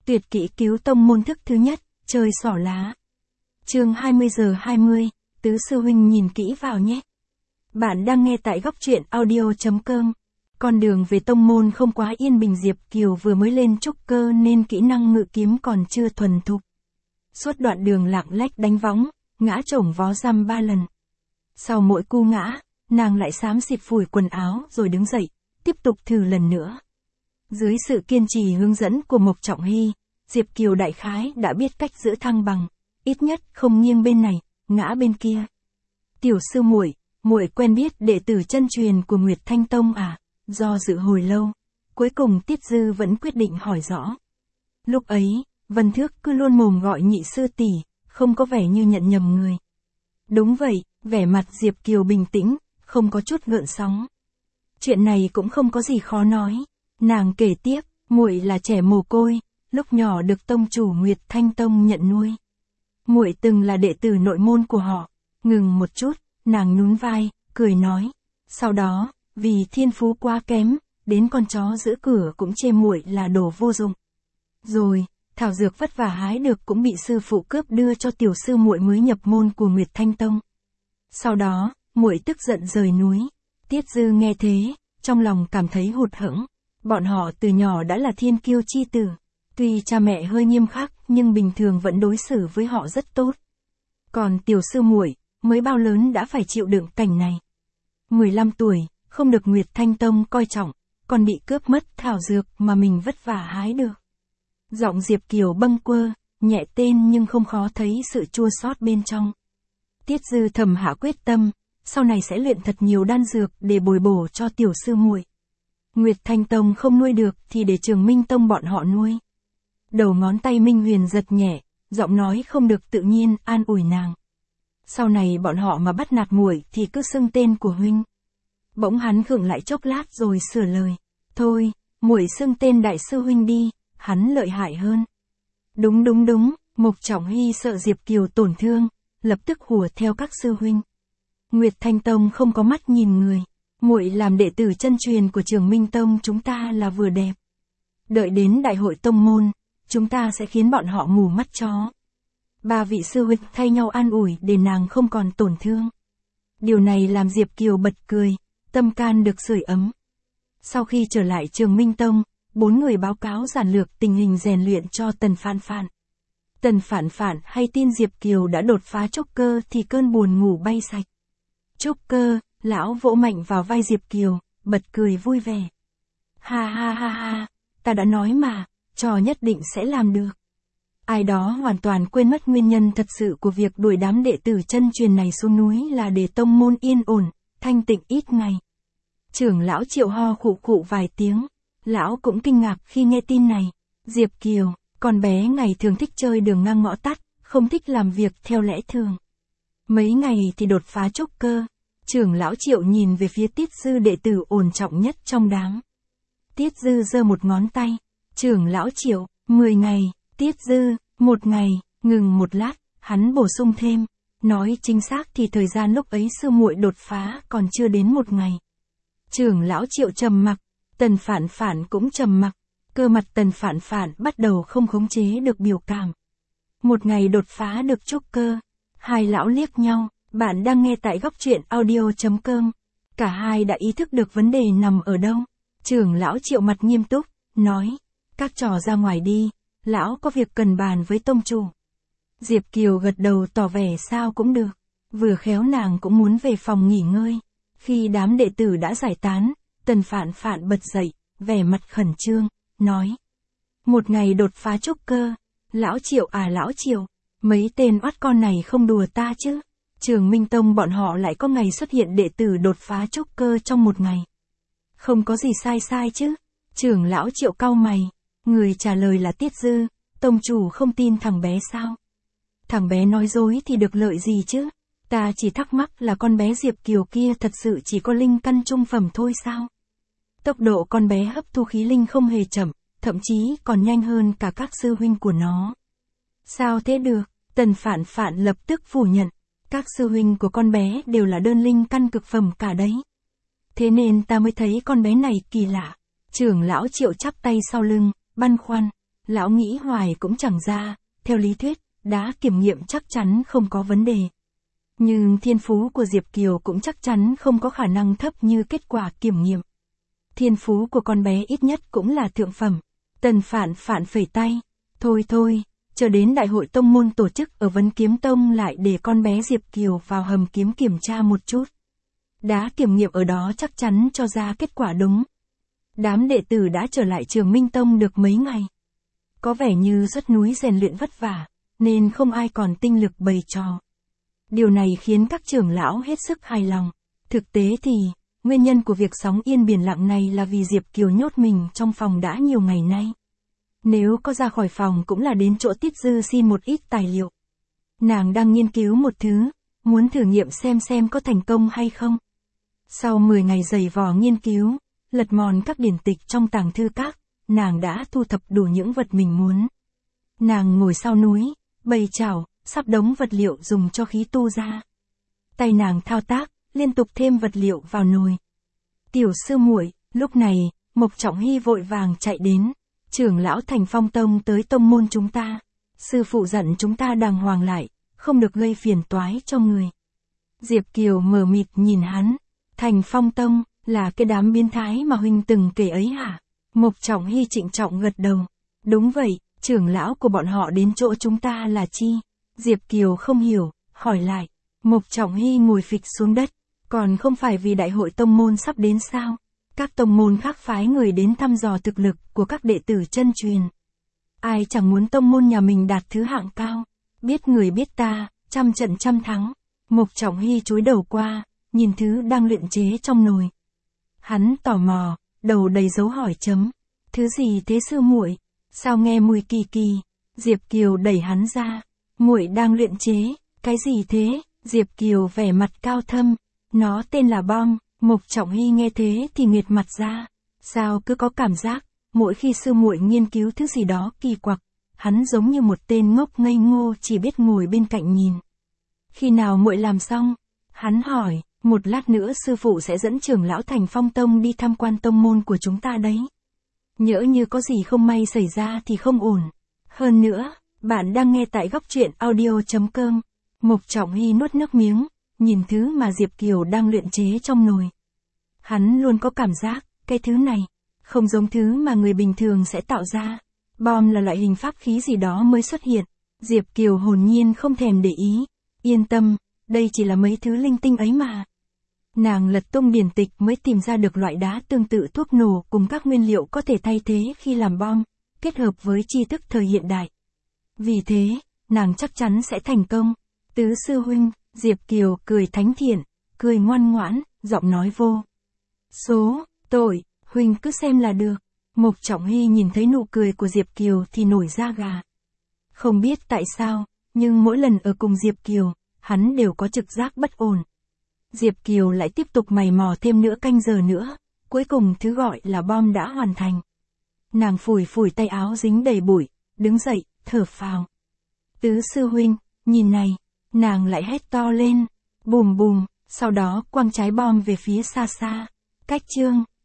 Tuyệt kỹ cứu tông môn thức thứ nhất, chơi xỏ lá. Chương 20:20, tứ sư huynh nhìn kỹ vào nhé. Bạn đang nghe tại góc truyện audio.com. Con đường về tông môn không quá yên bình, Diệp Kiều vừa mới lên trúc cơ nên kỹ năng ngự kiếm còn chưa thuần thục. Suốt đoạn đường lạng lách đánh võng, ngã chổng vó dăm 3 lần. Sau mỗi cú ngã, nàng lại xám xịt phủi quần áo rồi đứng dậy, tiếp tục thử lần nữa. Dưới sự kiên trì hướng dẫn của Mộc Trọng Hy, Diệp Kiều đại khái đã biết cách giữ thăng bằng, ít nhất không nghiêng bên này, ngã bên kia. Tiểu sư muội, muội quen biết đệ tử chân truyền của Nguyệt Thanh Tông à? Do dự hồi lâu, cuối cùng Tiết Dư vẫn quyết định hỏi rõ. Lúc ấy, Vân Thước cứ luôn mồm gọi nhị sư tỷ, không có vẻ như nhận nhầm người. Đúng vậy, vẻ mặt Diệp Kiều bình tĩnh, không có chút gợn sóng. Chuyện này cũng không có gì khó nói. Nàng kể tiếp, muội là trẻ mồ côi, lúc nhỏ được tông chủ Nguyệt Thanh Tông nhận nuôi. Muội từng là đệ tử nội môn của họ. Ngừng một chút, nàng nhún vai, cười nói. Sau đó, vì thiên phú quá kém, đến con chó giữ cửa cũng chê muội là đồ vô dụng. Rồi, thảo dược vất vả hái được cũng bị sư phụ cướp đưa cho tiểu sư muội mới nhập môn của Nguyệt Thanh Tông. Sau đó, muội tức giận rời núi. Tiết Dư nghe thế, trong lòng cảm thấy hụt hẫng. Bọn họ từ nhỏ đã là thiên kiêu chi tử. Tuy cha mẹ hơi nghiêm khắc nhưng bình thường vẫn đối xử với họ rất tốt. Còn tiểu sư muội mới bao lớn đã phải chịu đựng cảnh này. 15 tuổi, không được Nguyệt Thanh Tông coi trọng, còn bị cướp mất thảo dược mà mình vất vả hái được. Giọng Diệp Kiều bâng quơ, nhẹ tên nhưng không khó thấy sự chua xót bên trong. Tiết Dư thầm hạ quyết tâm, sau này sẽ luyện thật nhiều đan dược để bồi bổ cho tiểu sư muội. Nguyệt Thanh Tông không nuôi được thì để Trường Minh Tông bọn họ nuôi. Đầu ngón tay Minh Huyền giật nhẹ, giọng nói không được tự nhiên an ủi nàng. Sau này bọn họ mà bắt nạt muội thì cứ xưng tên của huynh. Bỗng hắn khựng lại chốc lát rồi sửa lời. Thôi, muội xưng tên đại sư huynh đi, hắn lợi hại hơn. Đúng, Mộc Trọng Hy sợ Diệp Kiều tổn thương, lập tức hùa theo các sư huynh. Nguyệt Thanh Tông không có mắt nhìn người. Muội làm đệ tử chân truyền của Trường Minh Tông chúng ta là vừa đẹp. Đợi đến đại hội tông môn, chúng ta sẽ khiến bọn họ mù mắt chó. 3 vị sư huynh thay nhau an ủi để nàng không còn tổn thương. Điều này làm Diệp Kiều bật cười, tâm can được sưởi ấm. Sau khi trở lại Trường Minh Tông, 4 người báo cáo giản lược tình hình rèn luyện cho Tần Phản Phản. Tần Phản Phản hay tin Diệp Kiều đã đột phá trúc cơ thì cơn buồn ngủ bay sạch. Trúc cơ, lão vỗ mạnh vào vai Diệp Kiều, bật cười vui vẻ. Ha, ta đã nói mà, trò nhất định sẽ làm được. Ai đó hoàn toàn quên mất nguyên nhân thật sự của việc đuổi đám đệ tử chân truyền này xuống núi là để tông môn yên ổn, thanh tịnh ít ngày. Trưởng lão Triệu ho khụ khụ vài tiếng, lão cũng kinh ngạc khi nghe tin này. Diệp Kiều, con bé ngày thường thích chơi đường ngang ngõ tắt, không thích làm việc theo lẽ thường. Mấy ngày thì đột phá trúc cơ. Trưởng lão Triệu nhìn về phía Tiết Dư, đệ tử ổn trọng nhất trong đám. Tiết Dư giơ một ngón tay. Trưởng lão Triệu, 10 ngày. Tiết Dư, 1 ngày. Ngừng một lát, hắn bổ sung thêm. Nói chính xác thì thời gian lúc ấy sư muội đột phá còn chưa đến 1 ngày. Trưởng lão Triệu trầm mặc. Tần Phản Phản cũng trầm mặc. Cơ mặt Tần Phản Phản bắt đầu không khống chế được biểu cảm. 1 ngày đột phá được trúc cơ. Hai lão liếc nhau. Bạn đang nghe tại góc truyện audio.com. Cả hai đã ý thức được vấn đề nằm ở đâu. Trưởng lão Triệu mặt nghiêm túc, nói. Các trò ra ngoài đi, lão có việc cần bàn với tông chủ. Diệp Kiều gật đầu tỏ vẻ sao cũng được. Vừa khéo nàng cũng muốn về phòng nghỉ ngơi. Khi đám đệ tử đã giải tán, Tần Phản Phản bật dậy, vẻ mặt khẩn trương, nói. 1 ngày đột phá trúc cơ. Lão Triệu à lão Triệu, mấy tên oắt con này không đùa ta chứ. Trường Minh Tông bọn họ lại có ngày xuất hiện đệ tử đột phá trúc cơ trong 1 ngày. Không có gì sai chứ. Trưởng lão Triệu cau mày. Người trả lời là Tiết Dư. Tông chủ không tin thằng bé sao? Thằng bé nói dối thì được lợi gì chứ? Ta chỉ thắc mắc là con bé Diệp Kiều kia thật sự chỉ có linh căn trung phẩm thôi sao? Tốc độ con bé hấp thu khí linh không hề chậm, thậm chí còn nhanh hơn cả các sư huynh của nó. Sao thế được? Tần Phản Phản lập tức phủ nhận. Các sư huynh của con bé đều là đơn linh căn cực phẩm cả đấy. Thế nên ta mới thấy con bé này kỳ lạ. Trưởng lão Triệu chắp tay sau lưng, băn khoăn. Lão nghĩ hoài cũng chẳng ra, theo lý thuyết, đá kiểm nghiệm chắc chắn không có vấn đề. Nhưng thiên phú của Diệp Kiều cũng chắc chắn không có khả năng thấp như kết quả kiểm nghiệm. Thiên phú của con bé ít nhất cũng là thượng phẩm. Tần Phạn Phạn phẩy tay. Thôi thôi, chờ đến đại hội tông môn tổ chức ở Vấn Kiếm Tông lại để con bé Diệp Kiều vào hầm kiếm kiểm tra một chút. Đá kiểm nghiệm ở đó chắc chắn cho ra kết quả đúng. Đám đệ tử đã trở lại Trường Minh Tông được mấy ngày. Có vẻ như xuất núi rèn luyện vất vả, nên không ai còn tinh lực bày trò. Điều này khiến các trưởng lão hết sức hài lòng. Thực tế thì, nguyên nhân của việc sóng yên biển lặng này là vì Diệp Kiều nhốt mình trong phòng đã nhiều ngày nay. Nếu có ra khỏi phòng cũng là đến chỗ Tiết Dư xin một ít tài liệu. Nàng đang nghiên cứu một thứ, muốn thử nghiệm xem có thành công hay không. Sau 10 ngày dày vò nghiên cứu, lật mòn các điển tịch trong tàng thư các, nàng đã thu thập đủ những vật mình muốn. Nàng ngồi sau núi, bày chảo, sắp đống vật liệu dùng cho khí tu ra. Tay nàng thao tác, liên tục thêm vật liệu vào nồi. Tiểu sư muội, lúc này, Mộc Trọng Hy vội vàng chạy đến. Trưởng lão Thành Phong Tông tới tông môn chúng ta. Sư phụ dặn chúng ta đàng hoàng lại, không được gây phiền toái cho người. Diệp Kiều mờ mịt nhìn hắn. Thành Phong Tông, là cái đám biến thái mà huynh từng kể ấy hả? Mộc Trọng Hy trịnh trọng gật đầu. Đúng vậy, trưởng lão của bọn họ đến chỗ chúng ta là chi? Diệp Kiều không hiểu, hỏi lại. Mộc Trọng Hy ngồi phịch xuống đất. Còn không phải vì đại hội tông môn sắp đến sao? Các tông môn khác phái người đến thăm dò thực lực của các đệ tử chân truyền. Ai chẳng muốn tông môn nhà mình đạt thứ hạng cao. Biết người biết ta, trăm trận trăm thắng. Mộc Trọng Hy chúi đầu qua, nhìn thứ đang luyện chế trong nồi. Hắn tò mò, đầu đầy dấu hỏi chấm. Thứ gì thế sư muội? Sao nghe mùi kỳ kỳ? Diệp Kiều đẩy hắn ra. Muội đang luyện chế, cái gì thế? Diệp Kiều vẻ mặt cao thâm. Nó tên là bom. Mộc Trọng Hy nghe thế thì nghiệt mặt ra. Sao cứ có cảm giác, mỗi khi sư muội nghiên cứu thứ gì đó kỳ quặc, hắn giống như một tên ngốc ngây ngô chỉ biết ngồi bên cạnh nhìn. Khi nào muội làm xong? Hắn hỏi, một lát nữa sư phụ sẽ dẫn trưởng lão Thành Phong Tông đi tham quan tông môn của chúng ta đấy. Nhỡ như có gì không may xảy ra thì không ổn. Hơn nữa, bạn đang nghe tại góc truyện audio.com. Mộc Trọng Hy nuốt nước miếng, nhìn thứ mà Diệp Kiều đang luyện chế trong nồi. Hắn luôn có cảm giác, cái thứ này, không giống thứ mà người bình thường sẽ tạo ra. Bom là loại hình pháp khí gì đó mới xuất hiện. Diệp Kiều hồn nhiên không thèm để ý. Yên tâm, đây chỉ là mấy thứ linh tinh ấy mà. Nàng lật tung điển tịch mới tìm ra được loại đá tương tự thuốc nổ cùng các nguyên liệu có thể thay thế khi làm bom, kết hợp với tri thức thời hiện đại. Vì thế, nàng chắc chắn sẽ thành công. Tứ sư huynh, Diệp Kiều cười thánh thiện, cười ngoan ngoãn, giọng nói vô số tội, huynh cứ xem là được. Mộc Trọng Hy nhìn thấy nụ cười của Diệp Kiều thì nổi da gà. Không biết tại sao, nhưng mỗi lần ở cùng Diệp Kiều, hắn đều có trực giác bất ổn. Diệp Kiều lại tiếp tục mày mò thêm nửa canh giờ nữa, cuối cùng thứ gọi là bom đã hoàn thành. Nàng phủi phủi tay áo dính đầy bụi, đứng dậy, thở phào. Tứ sư huynh, nhìn này, nàng lại hét to lên, bùm bùm, sau đó quăng trái bom về phía xa xa. Cách chương